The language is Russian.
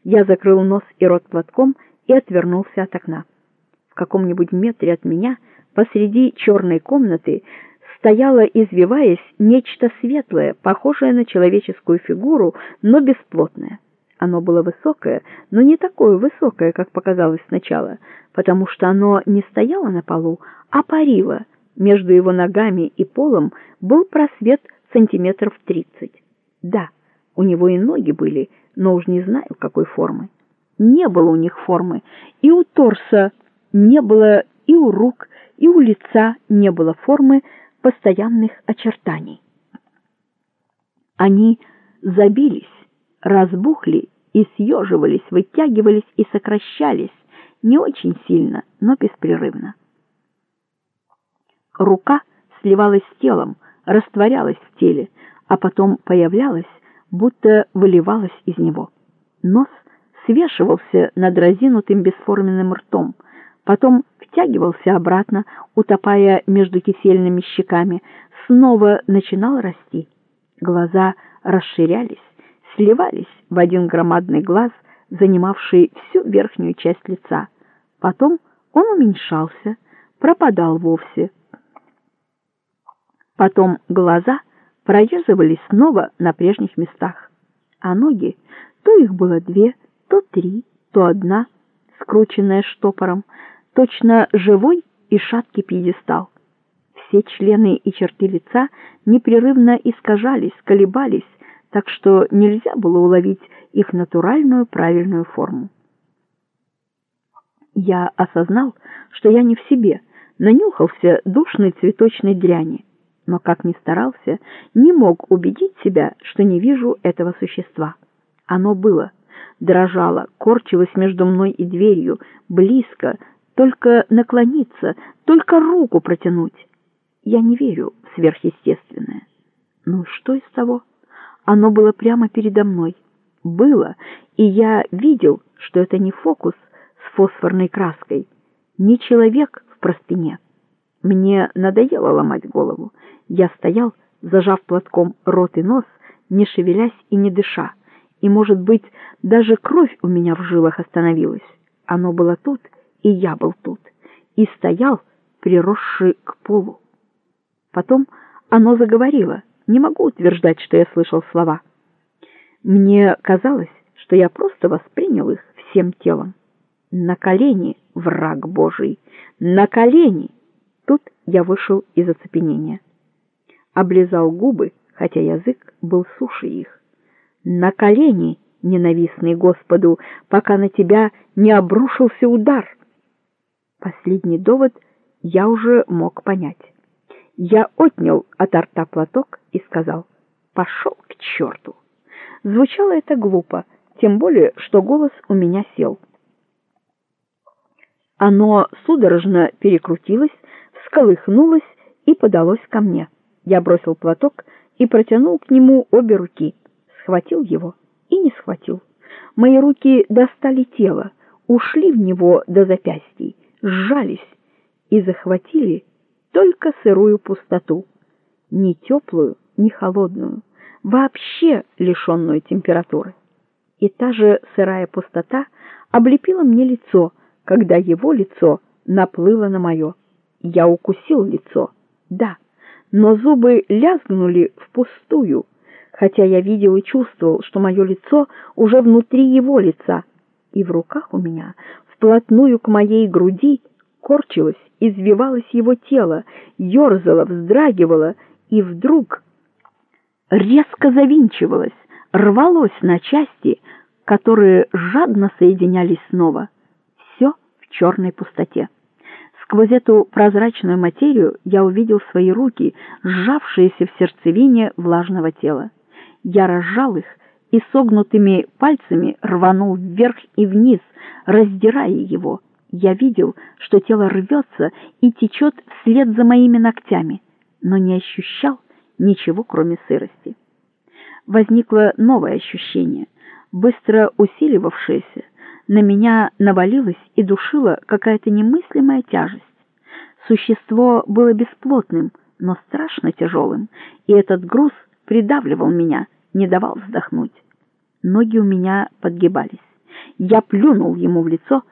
Я закрыл нос и рот платком и отвернулся от окна. В каком-нибудь метре от меня, посреди черной комнаты, стояло, извиваясь, нечто светлое, похожее на человеческую фигуру, но бесплотное. Оно было высокое, но не такое высокое, как показалось сначала, потому что оно не стояло на полу, а парило. Между его ногами и полом был просвет сантиметров 30. Да, у него и ноги были, но уж не знаю, какой формы. Не было у них формы, и у торса не было, и у рук, и у лица не было формы, постоянных очертаний. Они забились, разбухли и съеживались, вытягивались и сокращались, не очень сильно, но беспрерывно. Рука сливалась с телом, растворялась в теле, а потом появлялась, будто выливалась из него. Нос свешивался над разинутым бесформенным ртом, потом втягивался обратно, утопая между кисельными щеками, снова начинал расти. Глаза расширялись, сливались в один громадный глаз, занимавший всю верхнюю часть лица. Потом он уменьшался, пропадал вовсе. Потом глаза прорезывались снова на прежних местах, а ноги, то их было 2, то 3, то 1, скрученная штопором, точно живой и шаткий пьедестал. Все члены и черты лица непрерывно искажались, колебались, так что нельзя было уловить их натуральную правильную форму. Я осознал, что я не в себе, нанюхался душной цветочной дряни, но как ни старался, не мог убедить себя, что не вижу этого существа. Оно было, дрожало, корчилось между мной и дверью, близко, только наклониться, только руку протянуть. Я не верю в сверхъестественное. Ну что из того? Оно было прямо передо мной. Было, и я видел, что это не фокус с фосфорной краской, не человек в простыне. Мне надоело ломать голову. Я стоял, зажав платком рот и нос, не шевелясь и не дыша, и, может быть, даже кровь у меня в жилах остановилась. Оно было тут, и я был тут, и стоял, приросший к полу. Потом оно заговорило. Не могу утверждать, что я слышал слова. Мне казалось, что я просто воспринял их всем телом. На колени, враг Божий, на колени! Тут я вышел из оцепенения. Облизал губы, хотя язык был суше их. На колени, ненавистный Господу, пока на тебя не обрушился удар. Последний довод я уже мог понять. Я отнял от рта платок и сказал: «Пошел к черту!» Звучало это глупо, тем более, что голос у меня сел. Оно судорожно перекрутилось, всколыхнулось и подалось ко мне. Я бросил платок и протянул к нему обе руки, схватил его и не схватил. Мои руки достали тело, ушли в него до запястий, сжались и захватили только сырую пустоту, ни теплую, ни холодную, вообще лишенную температуры. И та же сырая пустота облепила мне лицо, когда его лицо наплыло на мое. Я укусил лицо, да, но зубы лязгнули впустую, хотя я видел и чувствовал, что мое лицо уже внутри его лица, и в руках у меня, вплотную к моей груди, корчилось, извивалось его тело, ерзало, вздрагивало и вдруг резко завинчивалось, рвалось на части, которые жадно соединялись снова. Все в черной пустоте. Сквозь эту прозрачную материю я увидел свои руки, сжавшиеся в сердцевине влажного тела. Я разжал их и согнутыми пальцами рванул вверх и вниз, раздирая его. Я видел, что тело рвется и течет вслед за моими ногтями, но не ощущал ничего, кроме сырости. Возникло новое ощущение, быстро усиливавшееся. На меня навалилась и душила какая-то немыслимая тяжесть. Существо было бесплотным, но страшно тяжелым, и этот груз придавливал меня, не давал вздохнуть. Ноги у меня подгибались. Я плюнул ему в лицо